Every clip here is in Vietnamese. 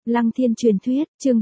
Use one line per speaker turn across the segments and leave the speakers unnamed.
Lăng Thiên truyền thuyết, chương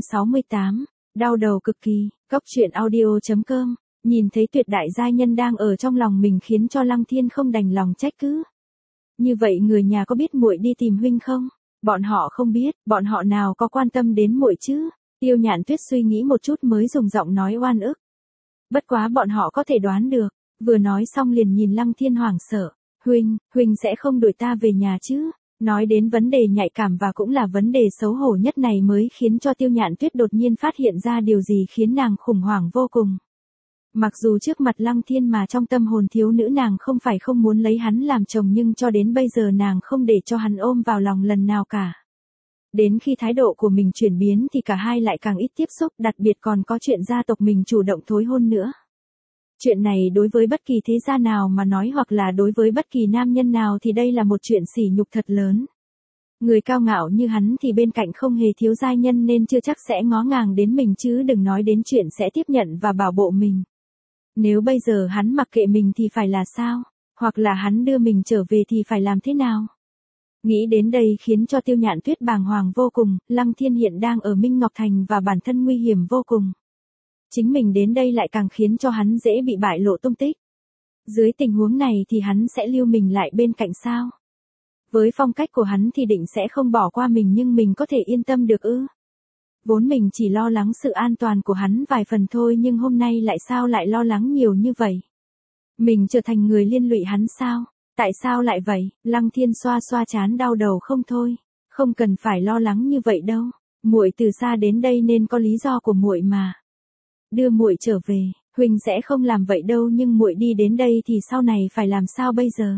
468, đau đầu cực kỳ, Cốc truyện audio.com, nhìn thấy tuyệt đại giai nhân đang ở trong lòng mình khiến cho Lăng Thiên không đành lòng trách cứ. Như vậy người nhà có biết muội đi tìm huynh không? Bọn họ không biết, bọn họ nào có quan tâm đến muội chứ? Tiêu Nhạn Tuyết suy nghĩ một chút mới dùng giọng nói oan ức. Bất quá bọn họ có thể đoán được, vừa nói xong liền nhìn Lăng Thiên hoảng sợ. Huynh sẽ không đuổi ta về nhà chứ? Nói đến vấn đề nhạy cảm và cũng là vấn đề xấu hổ nhất này mới khiến cho Tiêu Nhạn Tuyết đột nhiên phát hiện ra điều gì khiến nàng khủng hoảng vô cùng. Mặc dù trước mặt Lăng Thiên mà trong tâm hồn thiếu nữ nàng không phải không muốn lấy hắn làm chồng nhưng cho đến bây giờ nàng không để cho hắn ôm vào lòng lần nào cả. Đến khi thái độ của mình chuyển biến thì cả hai lại càng ít tiếp xúc, đặc biệt còn có chuyện gia tộc mình chủ động thối hôn nữa. Chuyện này đối với bất kỳ thế gia nào mà nói hoặc là đối với bất kỳ nam nhân nào thì đây là một chuyện sỉ nhục thật lớn. Người cao ngạo như hắn thì bên cạnh không hề thiếu giai nhân nên chưa chắc sẽ ngó ngàng đến mình chứ đừng nói đến chuyện sẽ tiếp nhận và bảo bộ mình. Nếu bây giờ hắn mặc kệ mình thì phải là sao? Hoặc là hắn đưa mình trở về thì phải làm thế nào? Nghĩ đến đây khiến cho Tiêu Nhạn Tuyết bàng hoàng vô cùng, Lăng Thiên hiện đang ở Minh Ngọc Thành và bản thân nguy hiểm vô cùng. Chính mình đến đây lại càng khiến cho hắn dễ bị bại lộ tung tích. Dưới tình huống này thì hắn sẽ lưu mình lại bên cạnh sao? Với phong cách của hắn thì định sẽ không bỏ qua mình nhưng mình có thể yên tâm được ư? Vốn mình chỉ lo lắng sự an toàn của hắn vài phần thôi nhưng hôm nay lại sao lại lo lắng nhiều như vậy? Mình trở thành người liên lụy hắn sao? Tại sao lại vậy? Lăng Thiên xoa xoa trán đau đầu không thôi. Không cần phải lo lắng như vậy đâu. Muội từ xa đến đây nên có lý do của muội mà. Đưa muội trở về, huynh sẽ không làm vậy đâu nhưng muội đi đến đây thì sau này phải làm sao bây giờ?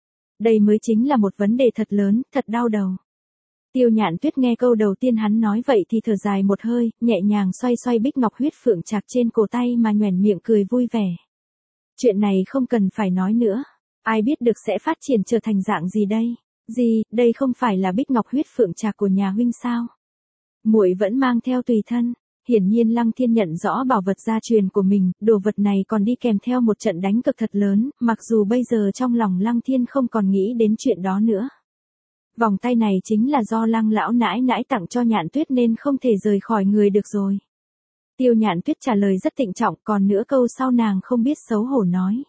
Đây mới chính là một vấn đề thật lớn, thật đau đầu. Tiêu Nhạn Tuyết nghe câu đầu tiên hắn nói vậy thì thở dài một hơi, nhẹ nhàng xoay xoay bích ngọc huyết phượng trạc trên cổ tay mà nhoẻn miệng cười vui vẻ. Chuyện này không cần phải nói nữa, ai biết được sẽ phát triển trở thành dạng gì đây? Gì, đây không phải là bích ngọc huyết phượng trạc của nhà huynh sao? Muội vẫn mang theo tùy thân. Hiển nhiên Lăng Thiên nhận rõ bảo vật gia truyền của mình, đồ vật này còn đi kèm theo một trận đánh cực thật lớn, mặc dù bây giờ trong lòng Lăng Thiên không còn nghĩ đến chuyện đó nữa. Vòng tay này chính là do Lăng lão nãi nãi tặng cho Nhạn Tuyết nên không thể rời khỏi người được rồi. Tiêu Nhạn Tuyết trả lời rất trịnh trọng, còn nữa câu sau nàng không biết xấu hổ nói.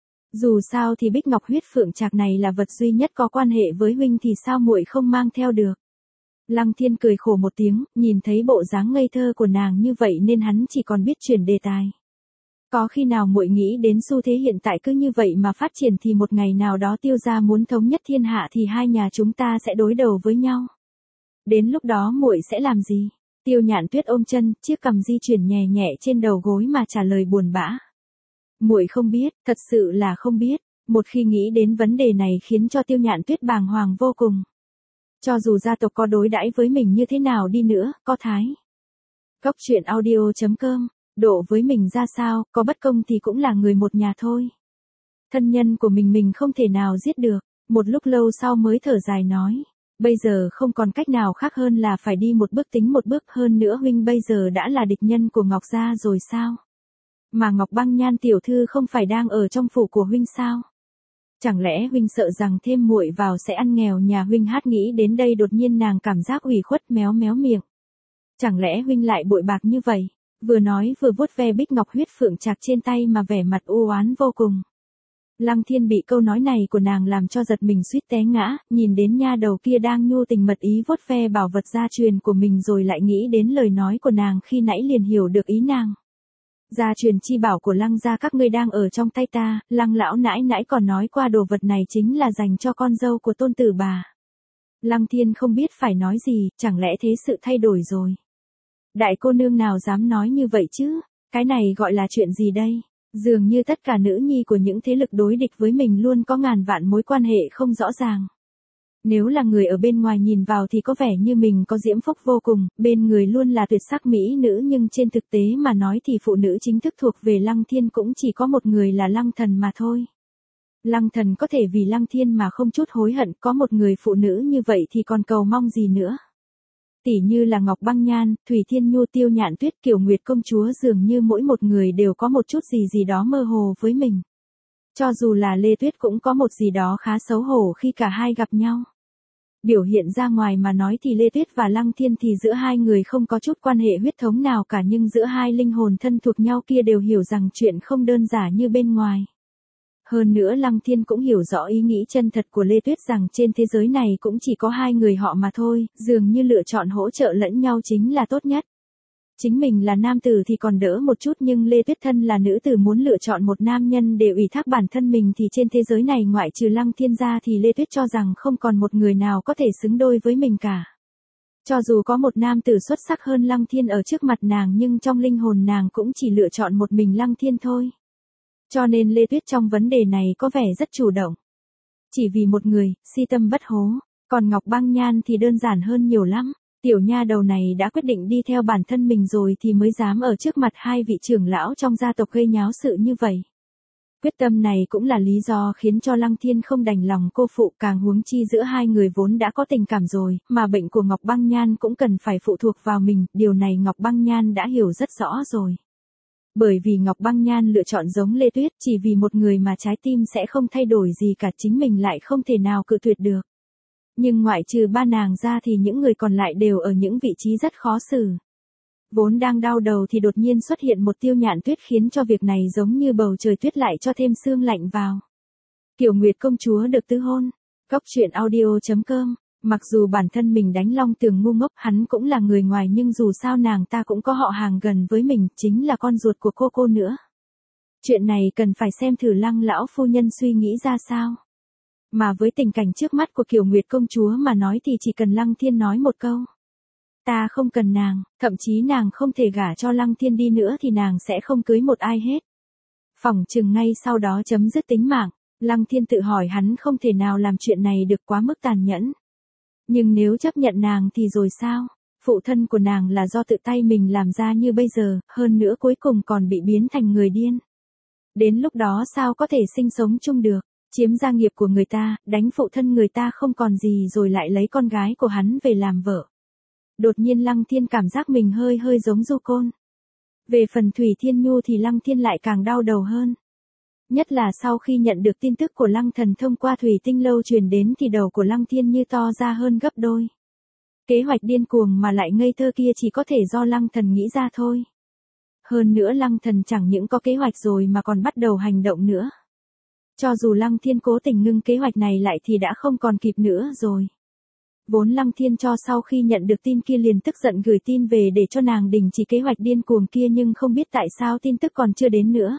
Dù sao thì bích ngọc huyết phượng trạc này là vật duy nhất có quan hệ với huynh thì sao muội không mang theo được. Lăng Thiên cười khổ một tiếng, nhìn thấy bộ dáng ngây thơ của nàng như vậy nên hắn chỉ còn biết chuyển đề tài. Có khi nào muội nghĩ đến xu thế hiện tại cứ như vậy mà phát triển thì một ngày nào đó Tiêu gia muốn thống nhất thiên hạ thì hai nhà chúng ta sẽ đối đầu với nhau. Đến lúc đó muội sẽ làm gì? Tiêu Nhạn Tuyết ôm chân, chiếc cằm di chuyển nhẹ nhẹ trên đầu gối mà trả lời buồn bã. Muội không biết, thật sự là không biết. Một khi nghĩ đến vấn đề này khiến cho Tiêu Nhạn Tuyết bàng hoàng vô cùng. Cho dù gia tộc có đối đãi với mình như thế nào đi nữa, có thái. Cốc truyện audio.com, độ với mình ra sao, có bất công thì cũng là người một nhà thôi. Thân nhân của mình không thể nào giết được, một lúc lâu sau mới thở dài nói. Bây giờ không còn cách nào khác hơn là phải đi một bước tính một bước hơn nữa huynh bây giờ đã là địch nhân của Ngọc gia rồi sao? Mà Ngọc Băng Nhan tiểu thư không phải đang ở trong phủ của huynh sao? Chẳng lẽ huynh sợ rằng thêm muội vào sẽ ăn nghèo nhà huynh? Hát nghĩ đến đây đột nhiên nàng cảm giác ủy khuất méo méo miệng. Chẳng lẽ huynh lại bội bạc như vậy? Vừa nói vừa vuốt ve bích ngọc huyết phượng trạc trên tay mà vẻ mặt u oán vô cùng. Lăng Thiên bị câu nói này của nàng làm cho giật mình suýt té ngã, nhìn đến nha đầu kia đang nhu tình mật ý vuốt ve bảo vật gia truyền của mình rồi lại nghĩ đến lời nói của nàng khi nãy liền hiểu được ý nàng. Gia truyền chi bảo của Lăng gia các ngươi đang ở trong tay ta, Lăng lão nãi nãi còn nói qua đồ vật này chính là dành cho con dâu của tôn tử bà. Lăng Thiên không biết phải nói gì, chẳng lẽ thế sự thay đổi rồi. Đại cô nương nào dám nói như vậy chứ, cái này gọi là chuyện gì đây? Dường như tất cả nữ nhi của những thế lực đối địch với mình luôn có ngàn vạn mối quan hệ không rõ ràng. Nếu là người ở bên ngoài nhìn vào thì có vẻ như mình có diễm phúc vô cùng, bên người luôn là tuyệt sắc mỹ nữ nhưng trên thực tế mà nói thì phụ nữ chính thức thuộc về Lăng Thiên cũng chỉ có một người là Lăng Thần mà thôi. Lăng Thần có thể vì Lăng Thiên mà không chút hối hận, có một người phụ nữ như vậy thì còn cầu mong gì nữa. Tỉ như là Ngọc Băng Nhan, Thủy Thiên Nhu, Tiêu Nhạn Tuyết, Kiều Nguyệt công chúa dường như mỗi một người đều có một chút gì đó mơ hồ với mình. Cho dù là Lê Tuyết cũng có một gì đó khá xấu hổ khi cả hai gặp nhau. Biểu hiện ra ngoài mà nói thì Lê Tuyết và Lăng Thiên thì giữa hai người không có chút quan hệ huyết thống nào cả, nhưng giữa hai linh hồn thân thuộc nhau kia đều hiểu rằng chuyện không đơn giản như bên ngoài. Hơn nữa Lăng Thiên cũng hiểu rõ ý nghĩ chân thật của Lê Tuyết rằng trên thế giới này cũng chỉ có hai người họ mà thôi, dường như lựa chọn hỗ trợ lẫn nhau chính là tốt nhất. Chính mình là nam tử thì còn đỡ một chút, nhưng Lê Tuyết thân là nữ tử muốn lựa chọn một nam nhân để ủy thác bản thân mình thì trên thế giới này ngoại trừ Lăng Thiên ra thì Lê Tuyết cho rằng không còn một người nào có thể xứng đôi với mình cả. Cho dù có một nam tử xuất sắc hơn Lăng Thiên ở trước mặt nàng nhưng trong linh hồn nàng cũng chỉ lựa chọn một mình Lăng Thiên thôi. Cho nên Lê Tuyết trong vấn đề này có vẻ rất chủ động. Chỉ vì một người, si tâm bất hố, còn Ngọc Băng Nhan thì đơn giản hơn nhiều lắm. Tiểu nha đầu này đã quyết định đi theo bản thân mình rồi thì mới dám ở trước mặt hai vị trưởng lão trong gia tộc gây nháo sự như vậy. Quyết tâm này cũng là lý do khiến cho Lăng Thiên không đành lòng cô phụ, càng huống chi giữa hai người vốn đã có tình cảm rồi, mà bệnh của Ngọc Băng Nhan cũng cần phải phụ thuộc vào mình, điều này Ngọc Băng Nhan đã hiểu rất rõ rồi. Bởi vì Ngọc Băng Nhan lựa chọn giống Lê Tuyết chỉ vì một người mà trái tim sẽ không thay đổi gì cả, chính mình lại không thể nào cự tuyệt được. Nhưng ngoại trừ ba nàng ra thì những người còn lại đều ở những vị trí rất khó xử. Vốn đang đau đầu thì đột nhiên xuất hiện một Tiêu Nhạn Tuyết khiến cho việc này giống như bầu trời tuyết lại cho thêm sương lạnh vào. Kiều Nguyệt công chúa được tứ hôn. Góc truyện audio.com. Mặc dù bản thân mình đánh Long Tường ngu ngốc, hắn cũng là người ngoài nhưng dù sao nàng ta cũng có họ hàng gần với mình, chính là con ruột của cô nữa. Chuyện này cần phải xem thử Lăng lão phu nhân suy nghĩ ra sao. Mà với tình cảnh trước mắt của Kiều Nguyệt công chúa mà nói thì chỉ cần Lăng Thiên nói một câu. Ta không cần nàng, thậm chí nàng không thể gả cho Lăng Thiên đi nữa thì nàng sẽ không cưới một ai hết. Phỏng chừng ngay sau đó chấm dứt tính mạng, Lăng Thiên tự hỏi hắn không thể nào làm chuyện này được quá mức tàn nhẫn. Nhưng nếu chấp nhận nàng thì rồi sao? Phụ thân của nàng là do tự tay mình làm ra như bây giờ, hơn nữa cuối cùng còn bị biến thành người điên. Đến lúc đó sao có thể sinh sống chung được? Chiếm gia nghiệp của người ta, đánh phụ thân người ta không còn gì rồi lại lấy con gái của hắn về làm vợ. Đột nhiên Lăng Thiên cảm giác mình hơi giống Du Côn. Về phần Thủy Thiên Nhu thì Lăng Thiên lại càng đau đầu hơn. Nhất là sau khi nhận được tin tức của Lăng Thần thông qua Thủy Tinh Lâu truyền đến thì đầu của Lăng Thiên như to ra hơn gấp đôi. Kế hoạch điên cuồng mà lại ngây thơ kia chỉ có thể do Lăng Thần nghĩ ra thôi. Hơn nữa Lăng Thần chẳng những có kế hoạch rồi mà còn bắt đầu hành động nữa. Cho dù Lăng Thiên cố tình ngưng kế hoạch này lại thì đã không còn kịp nữa rồi. Vốn Lăng Thiên cho sau khi nhận được tin kia liền tức giận gửi tin về để cho nàng đình chỉ kế hoạch điên cuồng kia, nhưng không biết tại sao tin tức còn chưa đến nữa.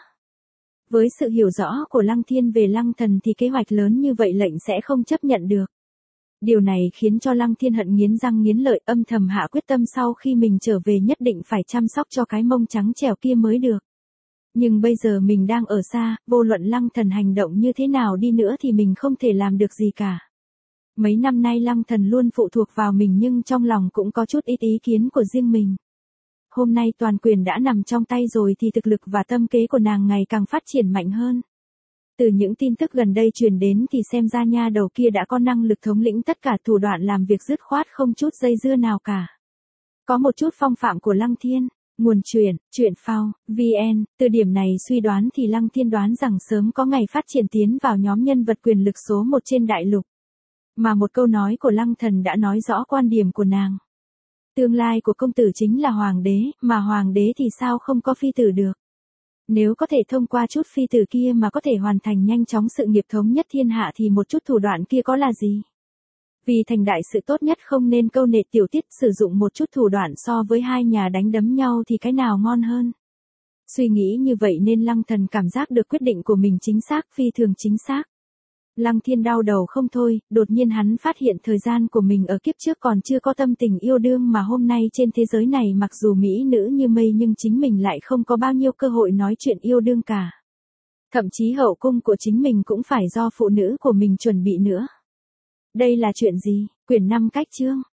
Với sự hiểu rõ của Lăng Thiên về Lăng Thần thì kế hoạch lớn như vậy lệnh sẽ không chấp nhận được. Điều này khiến cho Lăng Thiên hận nghiến răng nghiến lợi, âm thầm hạ quyết tâm sau khi mình trở về nhất định phải chăm sóc cho cái mông trắng trẻo kia mới được. Nhưng bây giờ mình đang ở xa, vô luận Lăng Thần hành động như thế nào đi nữa thì mình không thể làm được gì cả. Mấy năm nay Lăng Thần luôn phụ thuộc vào mình nhưng trong lòng cũng có chút ít ý kiến của riêng mình. Hôm nay toàn quyền đã nằm trong tay rồi thì thực lực và tâm kế của nàng ngày càng phát triển mạnh hơn. Từ những tin tức gần đây truyền đến thì xem ra nha đầu kia đã có năng lực thống lĩnh tất cả, thủ đoạn làm việc dứt khoát không chút dây dưa nào cả. Có một chút phong phạm của Lăng Thiên. Nguồn truyện phao, VN, từ điểm này suy đoán thì Lăng Thiên đoán rằng sớm có ngày phát triển tiến vào nhóm nhân vật quyền lực số 1 trên đại lục. Mà một câu nói của Lăng Thần đã nói rõ quan điểm của nàng. Tương lai của công tử chính là hoàng đế, mà hoàng đế thì sao không có phi tử được. Nếu có thể thông qua chút phi tử kia mà có thể hoàn thành nhanh chóng sự nghiệp thống nhất thiên hạ thì một chút thủ đoạn kia có là gì? Vì thành đại sự tốt nhất không nên câu nệ tiểu tiết, sử dụng một chút thủ đoạn so với hai nhà đánh đấm nhau thì cái nào ngon hơn. Suy nghĩ như vậy nên Lăng Thần cảm giác được quyết định của mình chính xác, phi thường chính xác. Lăng Thiên đau đầu không thôi, đột nhiên hắn phát hiện thời gian của mình ở kiếp trước còn chưa có tâm tình yêu đương, mà hôm nay trên thế giới này mặc dù mỹ nữ như mây nhưng chính mình lại không có bao nhiêu cơ hội nói chuyện yêu đương cả. Thậm chí hậu cung của chính mình cũng phải do phụ nữ của mình chuẩn bị nữa. Đây là chuyện gì? Quyển 5 cách chương.